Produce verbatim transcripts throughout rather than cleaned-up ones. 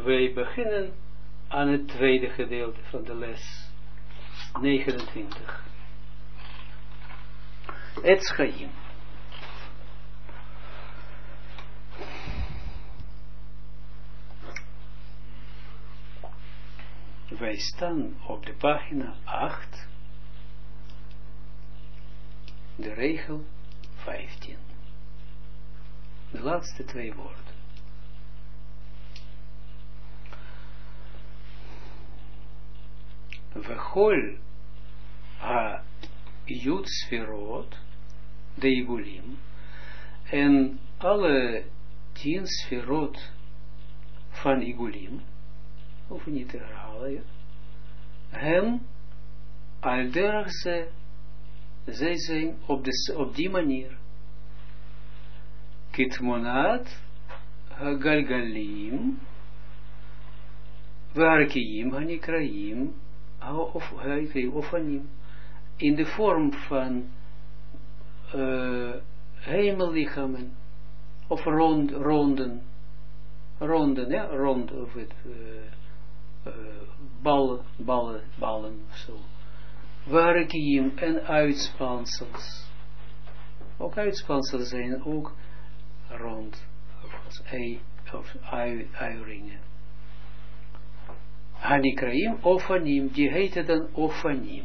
wij beginnen aan het tweede gedeelte van de les negenentwintig. Etz Chaim. Wij staan op de pagina acht, de regel vijftien. De laatste twee woorden. Vechol ha Yud Sferot, de Igulim, en alle tien Sferot van Igulim, of niet te herhalen, ja? Hem, al derach ze, zij zijn op, de, op die manier. Kitmonat Hagalgalim, Varkiim Hanikraim, of Ofanim, in de vorm van uh, hemellichamen, of rond, ronden, ronden, ja, rond, of het, uh, uh, ballen, ballen, ballen, of zo. Varkiim en uitspansels. Ook uitspansels zijn ook rond, of ei, of ui, uiringen. Hanikraim, Ofanim, die heette dan Ofanim.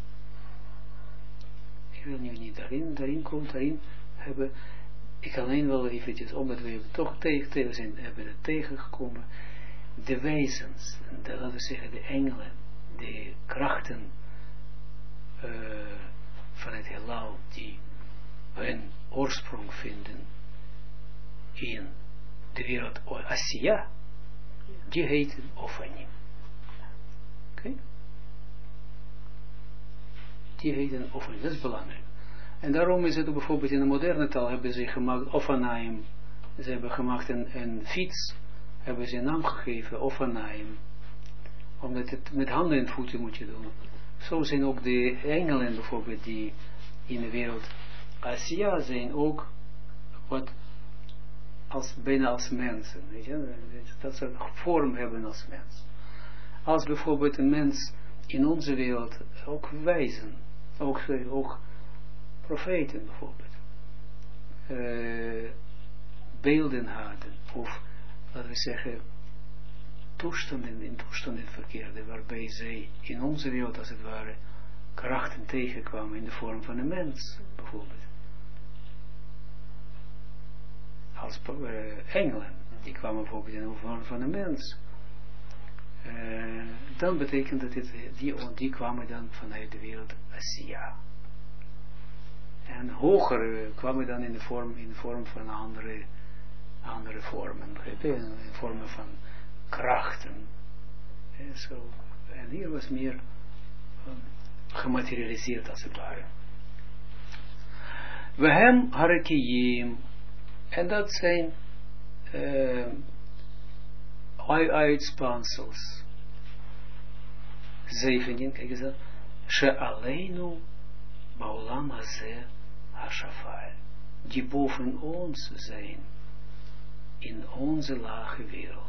Ik wil nu niet daarin, daarin komen, daarin hebben, ik kan alleen wel eventjes, omdat we toch tegen, tegen zijn, hebben het tegengekomen, de wezens, de, laten we zeggen, de engelen, de krachten uh, van het heelal, die hun oorsprong vinden in de wereld Asiya, die heten Ofanim. Okay. Die heten Ofanim, dat is belangrijk. En daarom is het bijvoorbeeld in de moderne taal hebben ze gemaakt Ofanaim, ze hebben gemaakt een, een fiets, hebben ze een naam gegeven, Ofanaim, omdat het met handen en voeten moet je doen. Zo zijn ook de engelen bijvoorbeeld die in de wereld Asiya zijn ook wat als, bijna als mensen, weet je, dat ze een vorm hebben als mens. Als bijvoorbeeld een mens in onze wereld ook wijzen, ook, ook profeten bijvoorbeeld, uh, beelden hadden, of laten we zeggen, toestanden in toestanden verkeerden, waarbij zij in onze wereld als het ware krachten tegenkwamen in de vorm van een mens, bijvoorbeeld. Als uh, engelen, die kwamen bijvoorbeeld in de vorm van een mens. Uh, dan betekent dat het, die, die kwamen dan vanuit de wereld Asiya. En hoger uh, kwamen dan in de vorm, in de vorm van andere, andere vormen, in vormen van krachten. En, zo. En hier was meer um, gematerialiseerd als het ware. We hem harakiyim, en dat zijn uh, uitspansels. zeventien, kijk eens dat. She'aleinu ba'olam hazeh hashafal. Die boven ons zijn in onze lage wereld.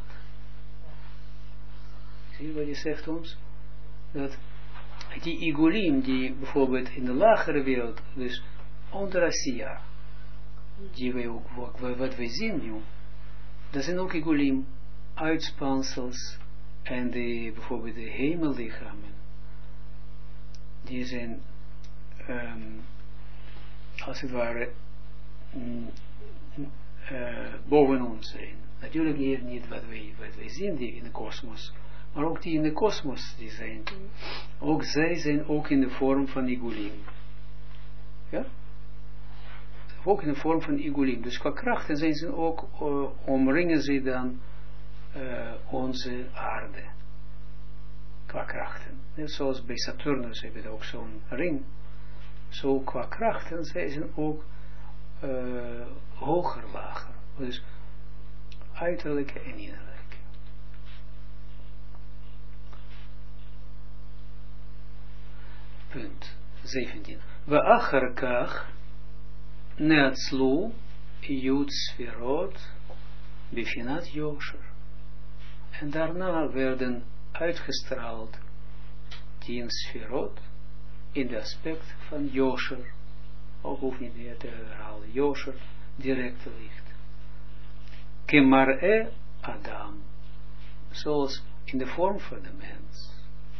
Zie je wat hij zegt ons? Dat die igulim, die bijvoorbeeld in de lagere wereld, dus onder Asiya, die wij ook, wat wij zien nu, dat zijn ook igulim, uitspansels, en de, bijvoorbeeld de hemellichamen, die zijn, um, als het ware, mm, uh, boven ons zijn. Natuurlijk hier niet wat wij, wat wij zien die in de kosmos, maar ook die in de kosmos, die zijn, ook zij zijn ook in de vorm van igulim. Ja? Ook in de vorm van igulim. Dus qua krachten zijn ze ook, uh, omringen ze dan uh, onze aarde. Qua krachten. Net zoals bij Saturnus hebben we ook zo'n ring. Zo qua krachten zijn ze ook uh, hoger, lager. Dus uiterlijke en innerlijke. Punt zeventien. We acharkach neatzlu yud sferot befinat yosher. En daarna werden uitgestraald tien sferot in de aspect van Yosher. Ook hoef niet meer te herhalen. Yosher, directe licht. Kemar'e Adam. Zoals in de vorm van de mens.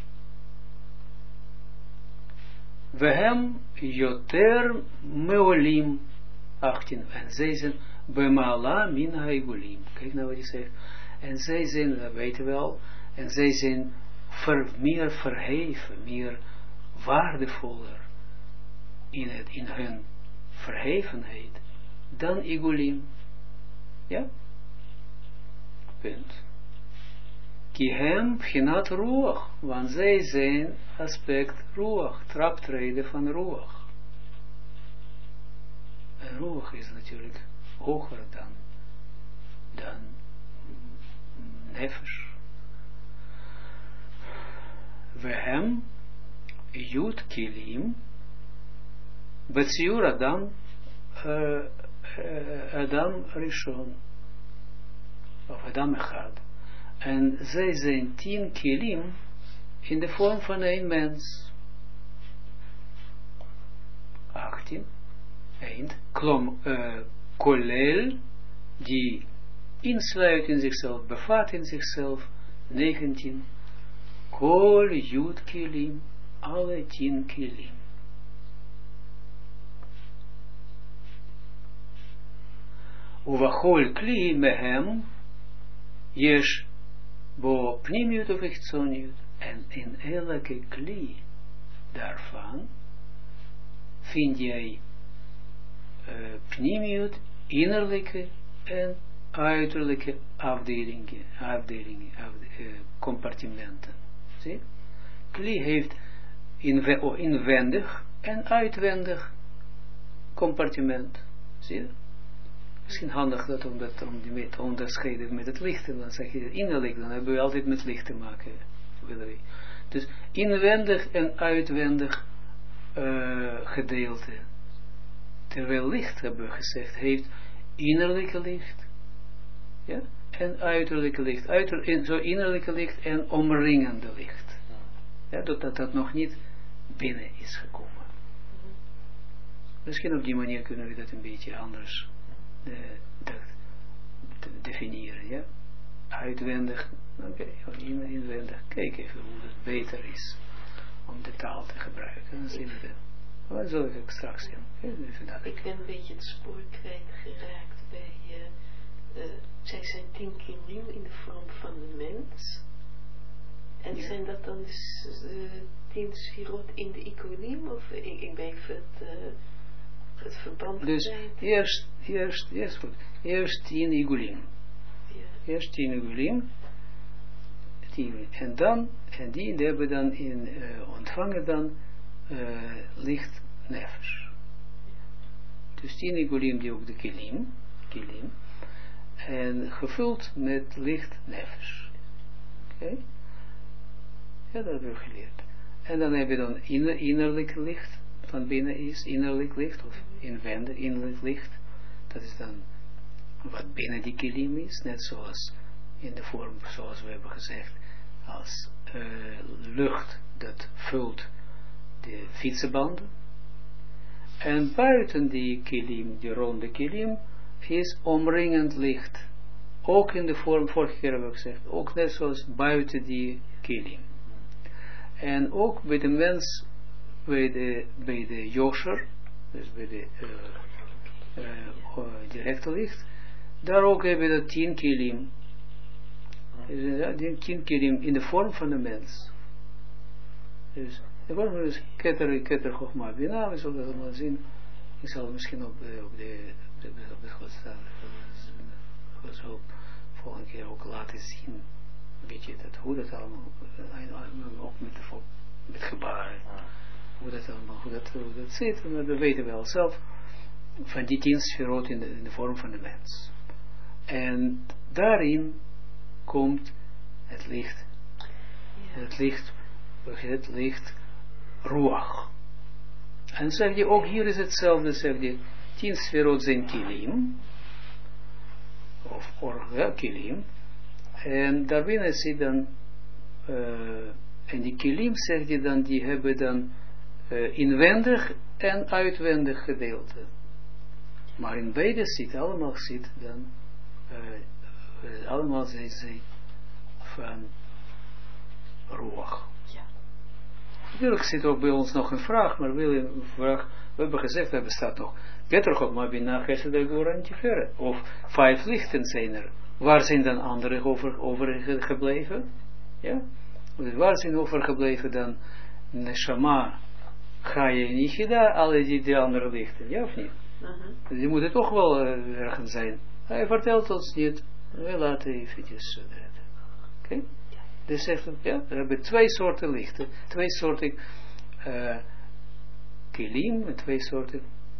Wehem Yoter Meolim. achttien. En zij zijn Bemala min haigulim. Kijk nou wat hij zegt. En zij zijn, dat weten we al, en zij zijn ver, meer verheven, meer waardevoller in, het, in hun verhevenheid dan igulim. Ja? Punt. Ki hem pchinat ruach, want zij zijn aspect ruach, traptreden van ruach. En ruach is natuurlijk hoger dan, dan nefesh. Wehem Yud Kilim Betsiur Adam uh, uh, Adam Rishon of Adam Echad. En zij zijn tien kilim in de vorm van een mens. achttien. Eind. Klom uh, Kolel, die insluit in zichzelf, bevat in zichzelf. negentien. Kol Yud Kilim, alle tien kilim. Uvachol Kli mehem, yesh bo pnimiut of echtzoniut, en in elke kli daarvan vind jij uh, pnimiut, innerlijke en uiterlijke afdelingen, afdelingen afde, uh, compartimenten. Zie? Kli heeft inwe, oh, inwendig en uitwendig compartiment. Zie je? Misschien handig dat om dat om die te onderscheiden met het licht. En dan zeg je innerlijk, dan hebben we altijd met licht te maken. Dus inwendig en uitwendig uh, gedeelte. Terwijl licht, hebben we gezegd, heeft innerlijke licht. Ja? En uiterlijke licht. Uiter, in, zo innerlijke licht en omringende licht. Ja, dat, dat dat nog niet binnen is gekomen. Misschien op die manier kunnen we dat een beetje anders uh, dat, te definiëren. Ja? Uitwendig, oké, okay, inwendig. Kijk even hoe het beter is om de taal te gebruiken. Dan zien we dat. Wat zal ik straks zien? Ik ben een beetje het spoor kwijtgeraakt bij uh, uh, zij zijn tien kilim in de vorm van een mens. En ja. Zijn dat dan dus uh, tien sfirot in de ikonim? Of ik, ik ben even het, uh, het verband dus kwijt. Eerst, eerst, eerst goed. Eerst tien igulim. Ja. Eerst tien igulim. Tien. En dan, en die, die hebben dan in, uh, ontvangen dan uh, licht nefesh. Dus tien igulim die ook de kilim, kilim. En gevuld met licht nefesh. Oké. Okay. Ja, dat hebben we geleerd. En dan heb je dan inner, innerlijk licht, van binnen is innerlijk licht, of inwendig innerlijk licht. Dat is dan wat binnen die kilim is, net zoals in de vorm, zoals we hebben gezegd, als uh, lucht dat vult de fietsenbanden. En buiten die kilim, die ronde kilim, is omringend licht. Ook in de vorm, vorige keer hebben we gezegd, ook net zoals buiten die kilim. En ook bij de mens, bij de, bij de Yosher, dus bij de uh, uh, directe licht, daar ook hebben we dat tien kilim. Dus, tien kilim in de vorm van de mens. Dus, de vorm van dus keter, keter, chokma, bina, we zullen dat maar zien. Ik zal misschien op de, op de, op de, op de godshulp volgende keer ook laten zien. Een beetje dat, hoe dat allemaal, ook met, de, met gebaren, hoe dat allemaal, hoe dat, hoe dat zit, en dat weten we al zelf, van die tien sferot in de, in de vorm van de mens. En daarin komt het licht, het licht, het licht, ruach. En zeg je, ook hier is hetzelfde, zeg je, tien sferot zijn kilim, of or, ja, kilim, En daarbinnen zit dan, uh, en die kilim, zegt hij dan, die hebben dan uh, inwendig en uitwendig gedeelte. Maar in beide zit, allemaal zit dan, uh, uh, allemaal zijn ze van roog. Ja. Natuurlijk zit ook bij ons nog een vraag, maar wil je een vraag, we hebben gezegd, er bestaat nog, Keter God, maar bina Chesed Goran Tiferet, of vijf lichten zijn er. Waar zijn dan anderen over, over gebleven? Ja? Waar zijn overgebleven dan Neshama, Chaya en Yichida, alle die, die andere lichten, ja of niet? Uh-huh. Die moeten toch wel uh, ergens zijn. Hij vertelt ons niet, we laten eventjes uh, oké? Okay? Dus zegt, ja, we hebben twee soorten lichten, twee soorten uh, kilim, en twee soorten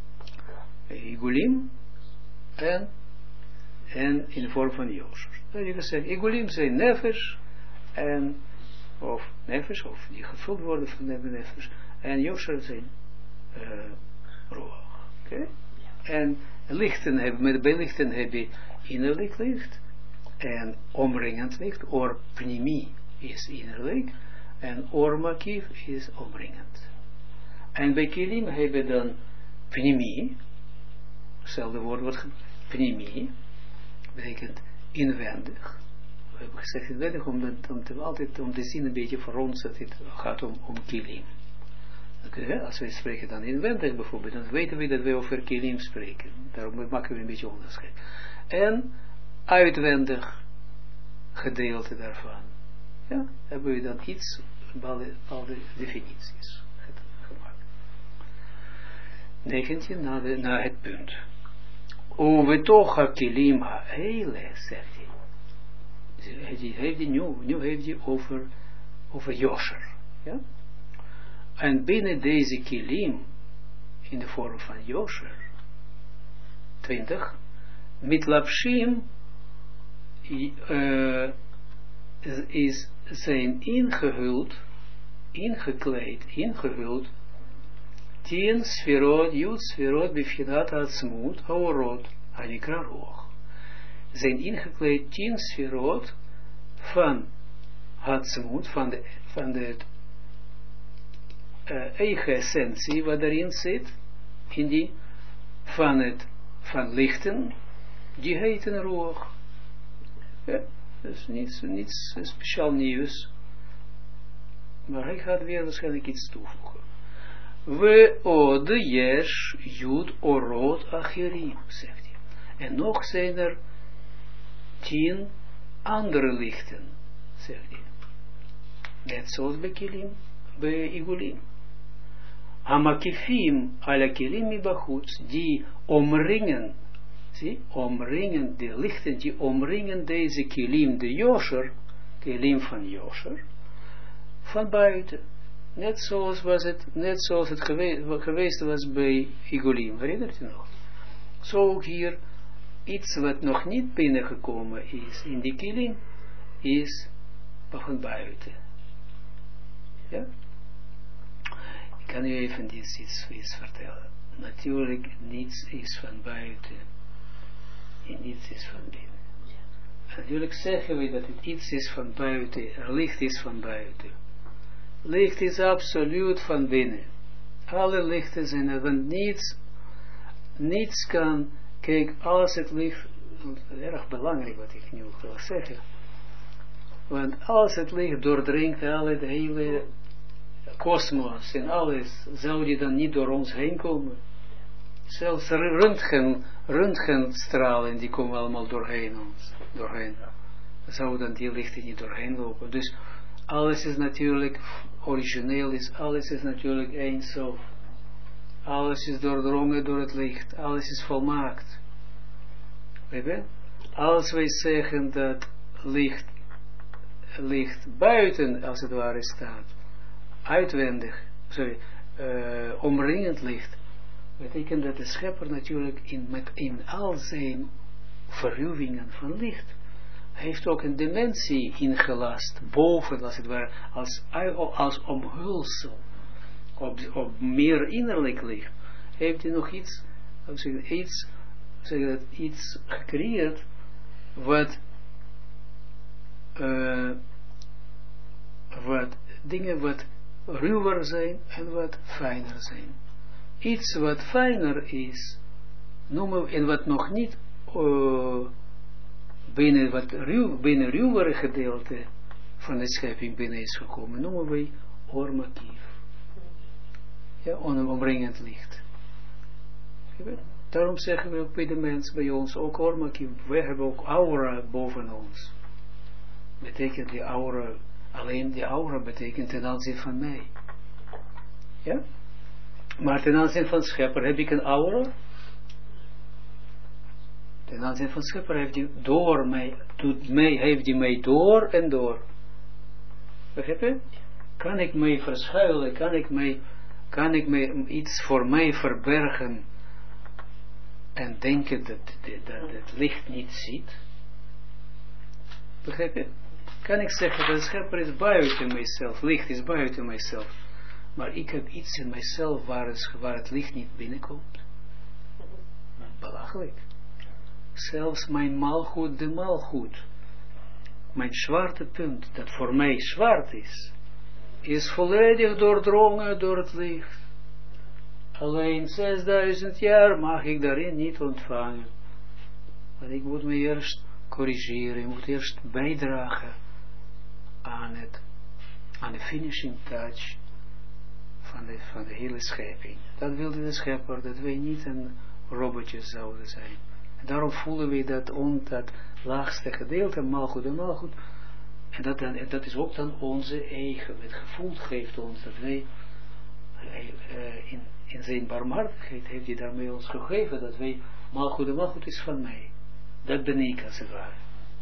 igulim, en en in de vorm van Yosher. Dat je kan zeggen, igulim zijn nefesh, en, of nefesh, of die gevuld worden van de nefesh, en Yosher zijn uh, roog. Oké? Okay? En lichten hebben, met de lichten heb je innerlijk licht, en omringend licht, or pnimi is innerlijk, en or makiv is omringend. En bij kilim hebben dan pnimi, hetzelfde woord wordt pnimi, betekent inwendig. We hebben gezegd inwendig, omdat om te, altijd om te zien een beetje voor ons dat het gaat om, om kilim. Okay, als we spreken dan inwendig bijvoorbeeld, dan weten we dat we over kilim spreken. Daarom maken we een beetje onderscheid. En uitwendig gedeelte daarvan. Ja, hebben we dan iets, bepaalde, bepaalde definities gemaakt. negentien, na, de, na het punt. Over toch hakilim ha-hele, zegt hij. Hij heeft hij nu, nu heeft hij over, over Yosher. Ja? En binnen deze kilim, in de vorm van Yosher, twintig, met lapshim, uh, is zijn ingehuld, ingekleed, ingehuld, tien sferot, jut sferot, bifhinat atzmut, haorot, anikra roog. Zijn ingekleed tien sferot van atzmut, van de, van de uh, eigen essentie wat daarin zit, in die, van het, van lichten, die heten roog. Ja, dus niets, niets speciaal nieuws. Maar hij gaat weer waarschijnlijk iets toevoegen. We ode yesh jud orot achirim, zegt hij. En nog zijn er tien andere lichten, zegt hij. Net zoals bij kilim, bij igulim. Hamakifim ala kilim mibachutz, die omringen, zie, omringen, de lichten die omringen deze kilim, de Yosher, kilim van Yosher, van buiten. Net zoals was het, net zoals het geweest, geweest was bij igulim, herinnert u nog? Zo ook hier, iets wat nog niet binnengekomen is in die kilim, is van buiten. Ja? Ik kan u even iets, iets, iets vertellen. Natuurlijk, niets is van buiten. En niets is van binnen. Natuurlijk zeggen we dat het iets is van buiten. Er licht is van buiten. Licht is absoluut van binnen. Alle lichten zijn er, want niets, niets kan, kijk, als het licht, erg belangrijk wat ik nu wil zeggen, want als het licht doordringt alle, de hele kosmos en alles, zou die dan niet door ons heen komen? Zelfs röntgen, röntgenstralen, die komen allemaal doorheen ons, doorheen. Zou dan die lichten niet doorheen lopen? Dus alles is natuurlijk, origineel is, alles is natuurlijk één zo. Alles is doordrongen door het licht, alles is volmaakt. Weet je? Als wij zeggen dat licht, licht buiten, als het ware, staat, uitwendig, sorry, uh, omringend licht, betekent dat de schepper natuurlijk in, met, in al zijn verruwingen van licht, heeft ook een dimensie ingelast, boven, als het ware, als, als omhulsel, op, op meer innerlijk licht, heeft hij nog iets, zeg, iets, zeg dat, iets gecreëerd, wat uh, wat dingen wat ruwer zijn en wat fijner zijn. Iets wat fijner is, noemen we, en wat nog niet uh, binnen wat ruw, binnen ruwere gedeelte van de schepping binnen is gekomen, noemen we Or Makief. Ja, on, omringend licht. Daarom zeggen we ook bij de mens, bij ons, ook Or Makief, we hebben ook aura boven ons. Betekent die aura, alleen die aura betekent ten aanzien van mij. Ja? Maar ten aanzien van schepper heb ik een aura. Ten aanzien van schepper heeft hij door mij, doet mij, heeft hij mij door en door. Begrijp je? Kan ik mij verschuilen, kan ik mij, kan ik mij iets voor mij verbergen en denken dat, dat, dat het licht niet ziet? Begrijp je? Kan ik zeggen dat de schepper is buiten mijzelf, licht is buiten mijzelf, maar ik heb iets in mijzelf waar het, waar het licht niet binnenkomt? Belachelijk. Zelfs mijn maalgoed, de maalgoed, mijn zwarte punt, dat voor mij zwart is, is volledig doordrongen door het licht. Alleen zesduizend jaar mag ik daarin niet ontvangen. Want ik moet me eerst corrigeren, ik moet eerst bijdragen aan het, aan de finishing touch van de, van de hele schepping. Dat wilde de schepper, dat wij niet een robotje zouden zijn. En daarom voelen we dat, on, dat laagste gedeelte, maalgoed en maalgoed, en dat, dan, dat is ook dan onze eigen, het gevoel geeft ons dat wij uh, in, in zijn barmhartigheid heeft hij daarmee ons gegeven, dat wij maalgoed en maalgoed is van mij. Dat ben ik als het ware.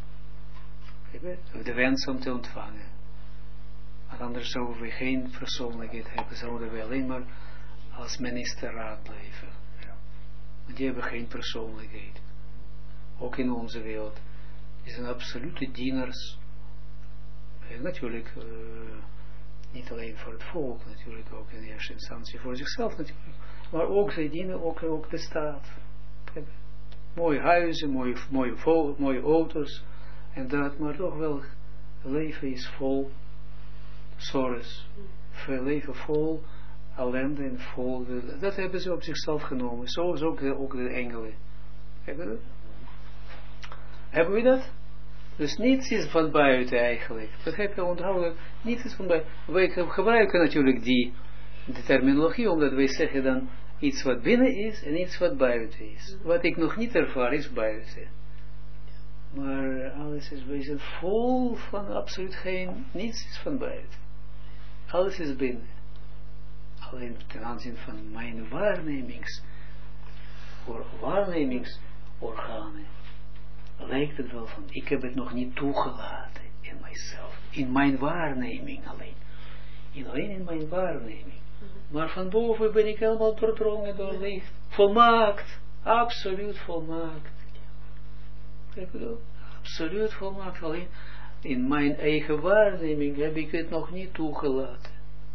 De wens om te ontvangen. Want anders zouden we geen persoonlijkheid hebben, zouden we alleen maar als ministerraad blijven. Want die hebben geen persoonlijkheid. Ook in onze wereld. Die zijn absolute dieners. En natuurlijk, uh, niet alleen voor het volk, natuurlijk ook in eerste instantie voor zichzelf natuurlijk. Maar ook zij dienen ook, ook de staat. Mooie huizen, mooie, mooie, mooie auto's. En dat, maar toch wel, leven is vol zorgen. Veel leven vol ellende en vol, dat hebben ze op zichzelf genomen. Zo is ook de, ook de engelen. Hebben we dat? Hebben we dat? Dus niets is van buiten eigenlijk. Dat heb je onthouden. Niets is van buiten. Wij gebruiken natuurlijk die, die terminologie, omdat wij zeggen dan iets wat binnen is en iets wat buiten is. Wat ik nog niet ervaar is buiten. Maar alles is, wij zijn vol van absoluut geen, niets is van buiten. Alles is binnen. Alleen ten aanzien van mijn waarnemings, voor waarnemingsorganen, lijkt het wel van, ik heb het nog niet toegelaten in mijzelf, in mijn waarneming alleen, in, alleen in mijn waarneming. Maar van boven ben ik helemaal doordrongen door licht, volmaakt, absoluut volmaakt. Kijk je dat? Absoluut volmaakt, alleen in mijn eigen waarneming heb ik het nog niet toegelaten.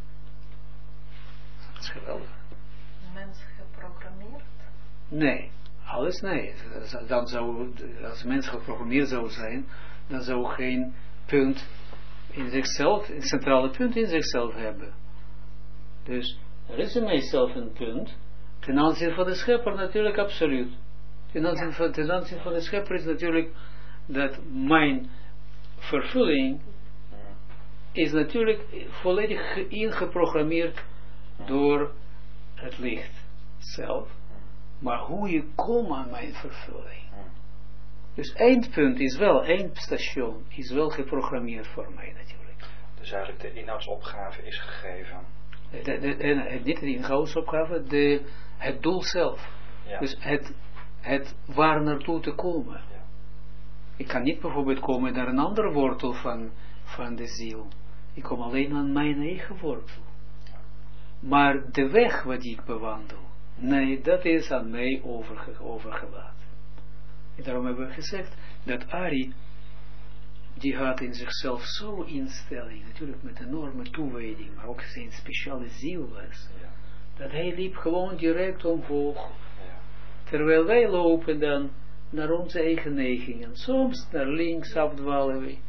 Dat is geweldig. Mens geprogrammeerd? Nee, alles nee. Dan zou, als mens geprogrammeerd zou zijn, dan zou geen punt in zichzelf, een centrale punt in zichzelf hebben. Dus er is in mijzelf een punt, ten aanzien van de schepper natuurlijk absoluut. Ten aanzien van, ten aanzien van de schepper is natuurlijk dat mijn vervulling is natuurlijk volledig ingeprogrammeerd door het licht zelf. Maar hoe je komt aan mijn vervulling. Dus eindpunt is wel, eindstation is wel geprogrammeerd voor mij natuurlijk. Dus eigenlijk de inhoudsopgave is gegeven. De, de, de, niet de inhoudsopgave, de, het doel zelf. Ja. Dus het, het waar naartoe te komen. Ja. Ik kan niet bijvoorbeeld komen naar een andere wortel van, van de ziel. Ik kom alleen aan mijn eigen wortel. Maar de weg wat ik bewandel, nee, dat is aan mij overge, overgelaten. En daarom hebben we gezegd dat Ari, die had in zichzelf zo'n instelling, natuurlijk met enorme toewijding, maar ook zijn speciale ziel was, ja. Dat hij liep gewoon direct omhoog. Ja. Terwijl wij lopen dan naar onze eigen neigingen. Soms naar links afdwalen we.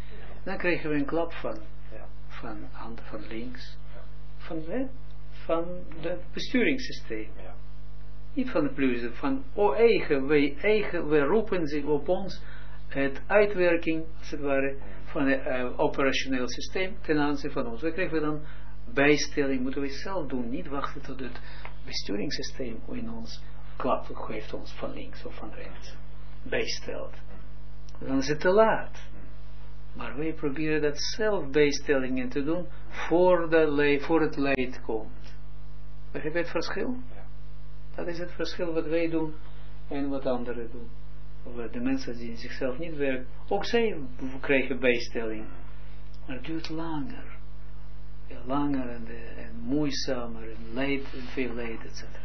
Dan kregen we een klap van, Ja. van hand, van links, Ja. van, hè, van het besturingssysteem. Ja. Niet van de plus, van o eigen, wij eigen, wij roepen zich op ons het uitwerking, als het ware, van het uh, operationeel systeem ten aanzien van ons. Dan krijgen we dan bijstelling, moeten we zelf doen, niet wachten tot het besturingssysteem in ons klap geeft ons van links of van rechts. Bijstelt. Dan is het te laat. Maar wij proberen dat zelf bijstellingen te doen voor, de le- voor het leid komt. Begrijp je het verschil? Ja. Dat is het verschil wat wij doen en wat anderen doen. Of de mensen die in zichzelf niet werken, ook zij krijgen bijstelling. Maar het duurt langer. Ja, langer en, de, en moeizamer en leid en veel leid, et cetera.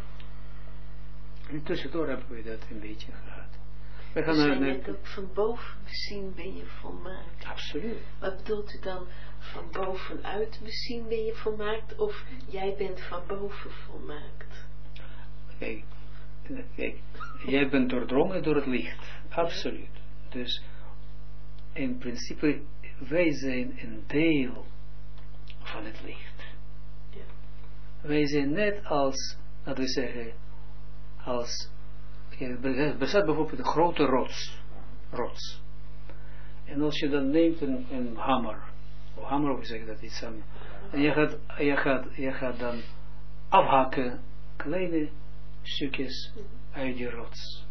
En tussendoor hebben we dat een beetje gehad. We gaan dus naar je de... net ook van boven bezien ben je volmaakt. Absoluut. Wat bedoelt u dan? Van bovenuit bezien ben je volmaakt? Of jij bent van boven volmaakt? Kijk, kijk, jij bent doordrongen door het licht. Absoluut. Dus in principe, wij zijn een deel van het licht. Ja. Wij zijn net als, laten we zeggen, als, er bestaat bijvoorbeeld een grote rots. rots. En als je dan neemt een, een hamer, of hamer, of zeg dat iets aan, en je gaat, je, gaat, je gaat dan afhakken kleine stukjes uit die rots.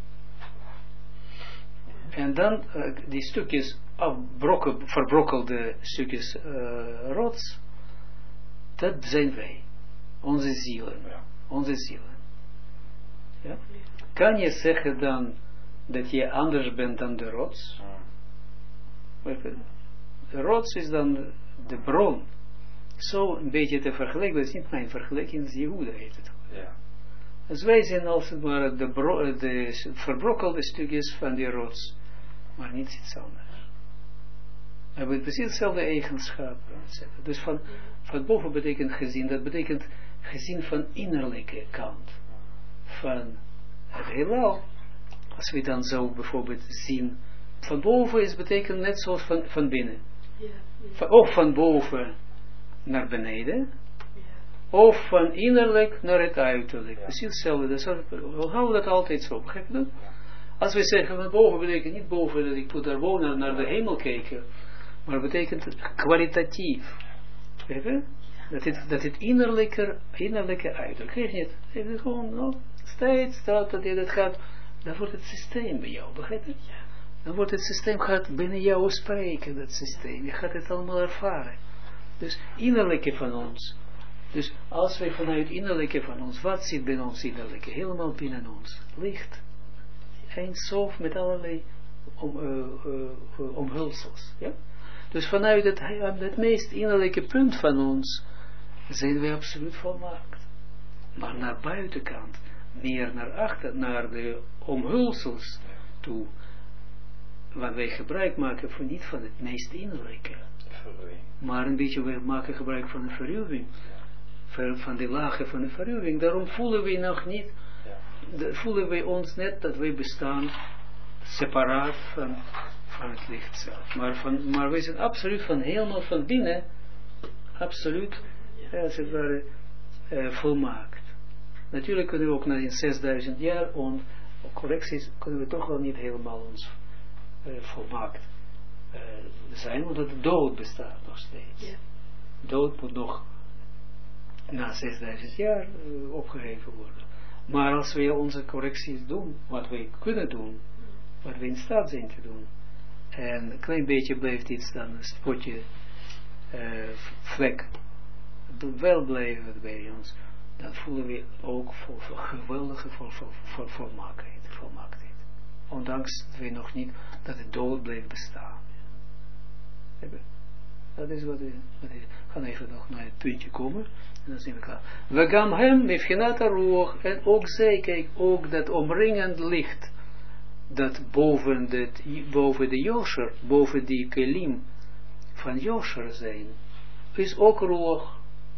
En dan uh, die stukjes afbrokken, verbrokkelde stukjes uh, rots, dat zijn wij. Onze zielen. Ja. Onze zielen. Ja? Kan je zeggen dan dat je anders bent dan de rots? De rots is dan de bron. Zo een beetje te vergelijken, dat is niet mijn vergelijking, is Jehuda heet het. Ja. Dus wij zijn als het ware de, bro, de verbrokkelde stukjes van die rots, maar niets iets anders. We hebben precies dezelfde eigenschappen. Dus van, van boven betekent gezien, dat betekent gezien van innerlijke kant. Van het heelal. Als we dan zo bijvoorbeeld zien, van boven is betekent net zoals van, van binnen. Ja, ja. Van, of van boven naar beneden, Ja. of van innerlijk naar het uiterlijk. Ja. Precies hetzelfde. Dus we houden dat altijd zo. Begrijp je dat? Als we zeggen van boven, betekent niet boven dat ik moet daar wonen naar de hemel kijken, maar betekent kwalitatief. Begrijp je? Dat het, dat het innerlijke, innerlijke uiterlijk. Krijg je het? Het is gewoon, no, steeds dat dat je dat gaat, dan wordt het systeem bij jou. Begrijp je? Dan wordt het systeem, gaat binnen jou spreken, dat systeem. Je gaat het allemaal ervaren. Dus innerlijke van ons. Dus als wij vanuit innerlijke van ons, wat zit binnen ons innerlijke? Helemaal binnen ons. Licht. Eindsof met allerlei om, uh, uh, uh, omhulsels. Ja? Dus vanuit het, het meest innerlijke punt van ons zijn wij absoluut volmaakt. Maar naar buitenkant, meer naar achter, naar de omhulsels toe. Waar wij gebruik maken van niet van het meest innerlijke. Verruwing. Maar een beetje, we maken gebruik van de verruwing. Van de lagen van de verruwing. Daarom voelen we nog niet, de, voelen we ons net dat wij bestaan separaat van, van het licht zelf. Maar, van, maar wij zijn absoluut van helemaal van binnen, absoluut, als het ware, uh, volmaakt. Natuurlijk kunnen we ook na in zesduizend jaar, on, correcties, kunnen we toch wel niet helemaal ons uh, volmaakt uh, zijn, omdat de dood bestaat nog steeds. Ja. Dood moet nog na zesduizend jaar uh, opgeheven worden. Maar als we onze correcties doen, wat wij kunnen doen, wat we in staat zijn te doen, en een klein beetje blijft iets dan een spotje uh, vlek, wel blijven bij ons, dan voelen we ook voor, voor geweldige voor, voor, voor, volmaaktheid, volmaaktheid. Ondanks dat we nog niet, dat het dood blijft bestaan. Dat is wat we, wat we gaan even nog naar het puntje komen. En dan zijn we klaar. We gaan hem, mevchinata roog, en ook zij, kijk, ook dat omringend licht, dat boven, dat, boven de Yosher, boven die kelim van Yosher zijn, is ook roog.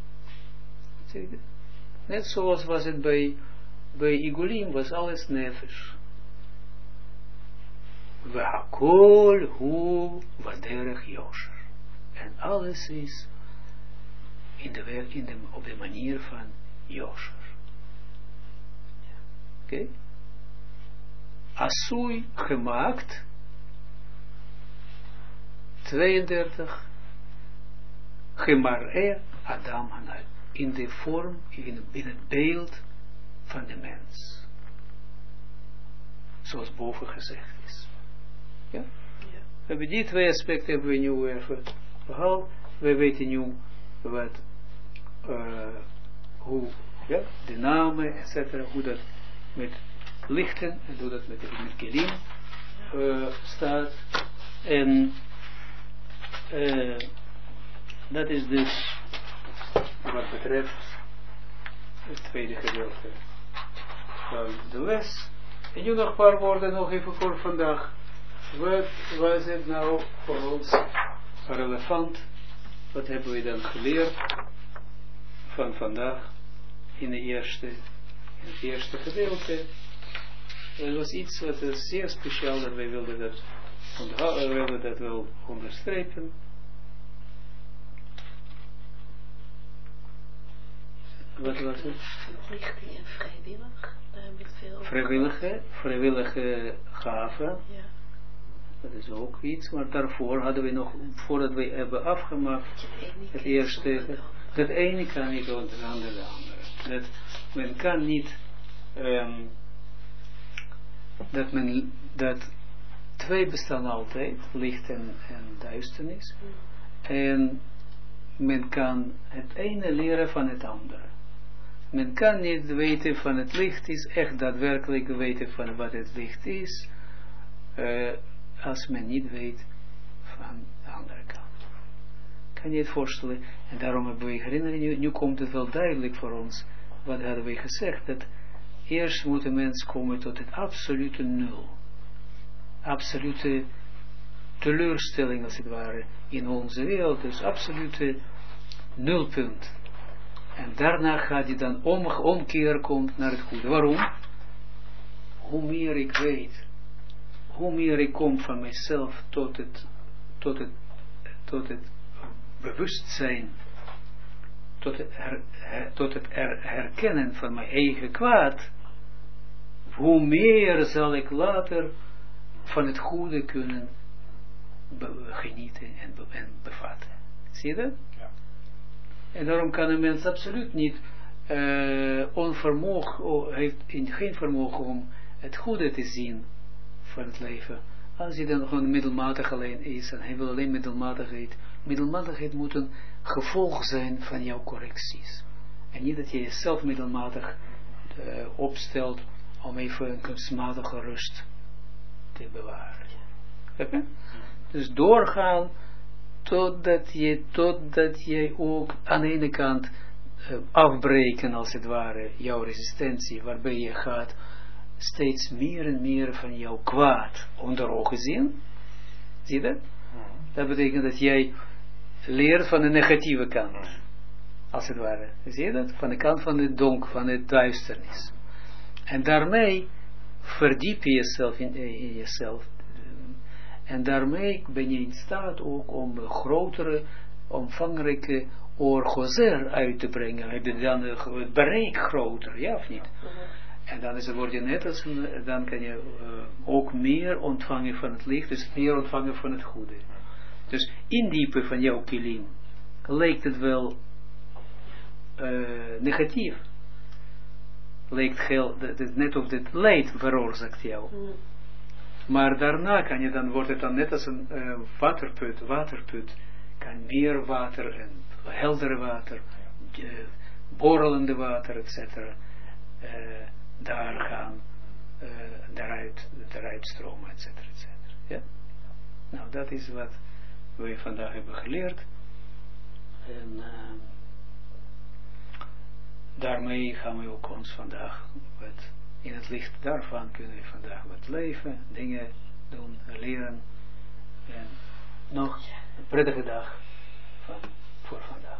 Net zoals was het bij, bij Igulim, was alles nefesh. V'hakol hu vaderech yosher. En alles is in de, in de, op de manier van yosher. Oké? Okay? Asui gemaakt, tweeëndertig, Gemare Adam Hanal, in de vorm, in, in het beeld van de mens. Zoals boven gezegd is. Ja? Ja. We hebben die twee aspecten hebben we nu even behaald. We weten nu wat, uh, hoe, ja, de namen, et cetera, hoe dat met lichten, en hoe dat met, met kelim uh, staat. En uh, dat is dus wat betreft het tweede gedeelte van de les. En nu nog een paar woorden nog even voor vandaag. Wat was het nou voor ons relevant? Wat hebben we dan geleerd van vandaag in, de eerste, in het eerste gedeelte? Het was iets wat is zeer speciaal dat wij wilden dat, onthouden, we wilden dat wel onderstrepen. Wat was het? Verplichting en vrijwillig. Daar hebben we het veel over. Vrijwillige, vrijwillige gaven. Ja. Dat is ook iets, maar daarvoor hadden we nog, voordat we hebben afgemaakt, het eerste, dat ene kan niet onder de andere. Dat men kan niet, um, dat men, dat twee bestaan altijd, licht en, en duisternis. Mm. En men kan het ene leren van het andere. Men kan niet weten van het licht is, echt daadwerkelijk weten van wat het licht is, uh, als men niet weet van de andere kant. Kan je het voorstellen? En daarom hebben we herinneren, nu, nu komt het wel duidelijk voor ons, wat hadden we gezegd, dat eerst moet een mens komen tot het absolute nul. Absolute teleurstelling, als het ware, in onze wereld, dus absolute nulpunt. En daarna gaat hij dan om, omkeer komt naar het goede. Waarom? Hoe meer ik weet, hoe meer ik kom van mijzelf tot het, tot het, tot het bewustzijn, tot het, her, her, tot het her, herkennen van mijn eigen kwaad, hoe meer zal ik later van het goede kunnen be, genieten en, be, en bevatten. Zie je dat? Ja. En daarom kan een mens absoluut niet uh, onvermogen, heeft geen vermogen om het goede te zien van het leven. Als hij dan gewoon middelmatig alleen is en hij wil alleen middelmatigheid. Middelmatigheid moet een gevolg zijn van jouw correcties. En niet dat je jezelf middelmatig uh, opstelt om even een kunstmatige rust te bewaren. Okay? Dus doorgaan totdat je, totdat je ook aan de ene kant uh, afbreken als het ware jouw resistentie, waarbij je gaat steeds meer en meer van jouw kwaad onder ogen zien. Zie je dat? Dat betekent dat jij leert van de negatieve kant. Als het ware. Zie je dat? Van de kant van het donker, van het duisternis. En daarmee verdiep je jezelf in, in jezelf. En daarmee ben je in staat ook om een grotere, omvangrijke orgozer uit te brengen. Heb je dan het bereik groter, ja of niet? En dan is het, word je net als een, dan kan je uh, ook meer ontvangen van het licht, dus meer ontvangen van het goede. Dus indiepen van jouw kilim lijkt het wel uh, negatief. Lijkt heel, dat het net of dit leed veroorzaakt jou. Mm. Maar daarna kan je dan, wordt het dan net als een uh, waterput, waterput, kan meer water en heldere water, uh, borrelende water, et cetera. Uh, daar gaan, uh, daaruit, daaruit stromen, et cetera, et cetera. Ja? Nou, dat is wat we vandaag hebben geleerd. En uh, daarmee gaan we ook ons vandaag, wat in het licht daarvan kunnen we vandaag wat leven, dingen doen, leren. En nog een prettige dag van, voor vandaag.